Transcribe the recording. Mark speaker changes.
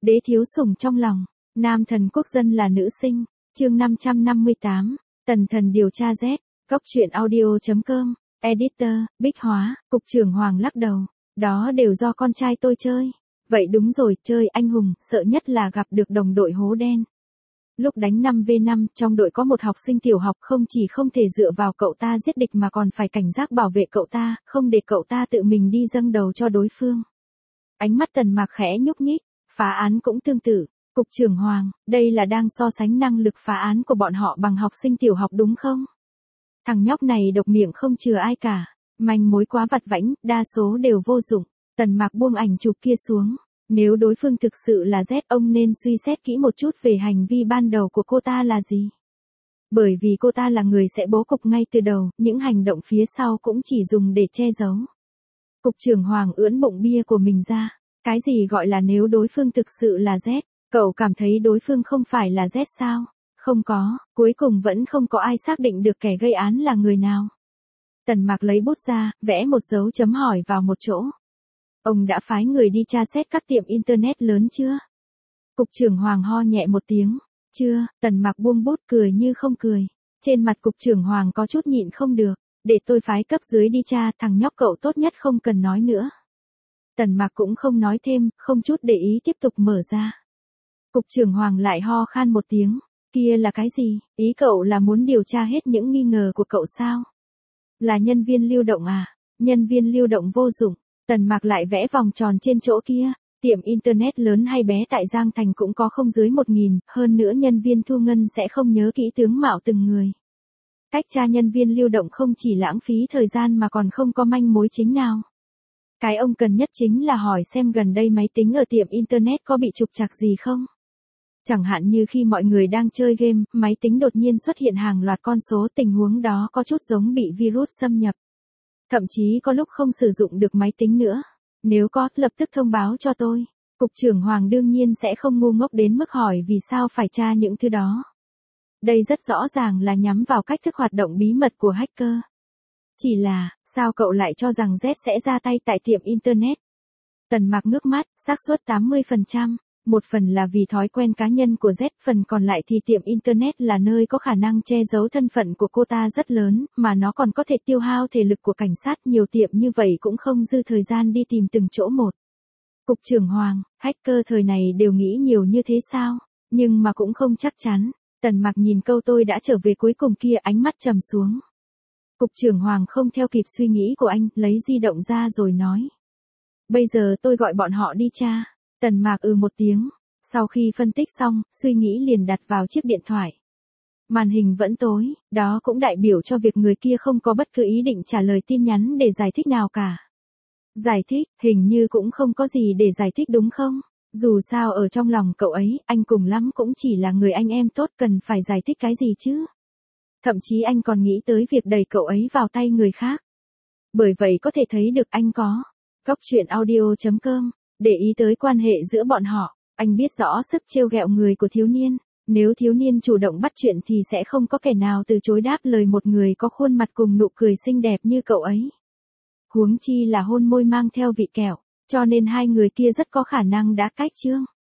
Speaker 1: Đế thiếu sủng trong lòng, nam thần quốc dân là nữ sinh, chương 558, tần thần điều tra Z, góc truyện audio.com, editor, Bích Hóa, cục trưởng Hoàng lắc đầu, đó đều do con trai tôi chơi. Vậy đúng rồi, chơi anh hùng, sợ nhất là gặp được đồng đội hố đen. Lúc đánh 5v5, trong đội có một học sinh tiểu học không chỉ không thể dựa vào cậu ta giết địch mà còn phải cảnh giác bảo vệ cậu ta, không để cậu ta tự mình đi dâng đầu cho đối phương. Ánh mắt Tần Mạc khẽ nhúc nhích, phá án cũng tương tự. Cục trưởng Hoàng, đây là đang so sánh năng lực phá án của bọn họ bằng học sinh tiểu học đúng không? Thằng nhóc này độc miệng không chừa ai cả, manh mối quá vặt vãnh, đa số đều vô dụng. Tần Mạc buông ảnh chụp kia xuống. Nếu đối phương thực sự là Z, ông nên suy xét kỹ một chút về hành vi ban đầu của cô ta là gì. Bởi vì cô ta là người sẽ bố cục ngay từ đầu, những hành động phía sau cũng chỉ dùng để che giấu. Cục trưởng Hoàng ưỡn bụng bia của mình ra. Cái gì gọi là nếu đối phương thực sự là Z? Cậu cảm thấy đối phương không phải là Z sao? Không có, cuối cùng vẫn không có ai xác định được kẻ gây án là người nào. Tần Mạc lấy bút ra, vẽ một dấu chấm hỏi vào một chỗ. Ông đã phái người đi tra xét các tiệm internet lớn chưa? Cục trưởng Hoàng ho nhẹ một tiếng. Chưa, Tần Mạc buông bút cười như không cười. Trên mặt cục trưởng Hoàng có chút nhịn không được. Để tôi phái cấp dưới đi tra, thằng nhóc cậu tốt nhất không cần nói nữa. Tần Mạc cũng không nói thêm, không chút để ý tiếp tục mở ra. Cục trưởng Hoàng lại ho khan một tiếng. Kia là cái gì? Ý cậu là muốn điều tra hết những nghi ngờ của cậu sao? Là nhân viên lưu động à? Nhân viên lưu động vô dụng. Tần Mạc lại vẽ vòng tròn trên chỗ kia. Tiệm internet lớn hay bé tại Giang Thành cũng có không dưới 1.000, hơn nữa nhân viên thu ngân sẽ không nhớ kỹ tướng mạo từng người. Cách tra nhân viên lưu động không chỉ lãng phí thời gian mà còn không có manh mối chính nào. Cái ông cần nhất chính là hỏi xem gần đây máy tính ở tiệm internet có bị trục trặc gì không. Chẳng hạn như khi mọi người đang chơi game, máy tính đột nhiên xuất hiện hàng loạt con số, tình huống đó có chút giống bị virus xâm nhập. Thậm chí có lúc không sử dụng được máy tính nữa. Nếu có, lập tức thông báo cho tôi. Cục trưởng Hoàng đương nhiên sẽ không ngu ngốc đến mức hỏi vì sao phải tra những thứ đó. Đây rất rõ ràng là nhắm vào cách thức hoạt động bí mật của hacker. Chỉ là, sao cậu lại cho rằng Z sẽ ra tay tại tiệm internet? Tần Mạc ngước mắt, xác suất 80%. Một phần là vì thói quen cá nhân của Z, phần còn lại thì tiệm internet là nơi có khả năng che giấu thân phận của cô ta rất lớn, mà nó còn có thể tiêu hao thể lực của cảnh sát, nhiều tiệm như vậy cũng không dư thời gian đi tìm từng chỗ một. Cục trưởng Hoàng, hacker thời này đều nghĩ nhiều như thế sao? Nhưng mà cũng không chắc chắn. Tần Mạc nhìn câu tôi đã trở về cuối cùng kia, ánh mắt trầm xuống. Cục trưởng Hoàng không theo kịp suy nghĩ của anh, lấy di động ra rồi nói. Bây giờ tôi gọi bọn họ đi tra. Tần Mạc một tiếng, sau khi phân tích xong, suy nghĩ liền đặt vào chiếc điện thoại. Màn hình vẫn tối, đó cũng đại biểu cho việc người kia không có bất cứ ý định trả lời tin nhắn để giải thích nào cả. Giải thích, hình như cũng không có gì để giải thích đúng không? Dù sao ở trong lòng cậu ấy, anh cùng lắm cũng chỉ là người anh em tốt, cần phải giải thích cái gì chứ? Thậm chí anh còn nghĩ tới việc đẩy cậu ấy vào tay người khác. Bởi vậy có thể thấy được anh có góc truyện audio.com. Để ý tới quan hệ giữa bọn họ, anh biết rõ sức trêu ghẹo người của thiếu niên. Nếu thiếu niên chủ động bắt chuyện thì sẽ không có kẻ nào từ chối đáp lời một người có khuôn mặt cùng nụ cười xinh đẹp như cậu ấy. Huống chi là hôn môi mang theo vị kẹo, cho nên hai người kia rất có khả năng đã cách chương.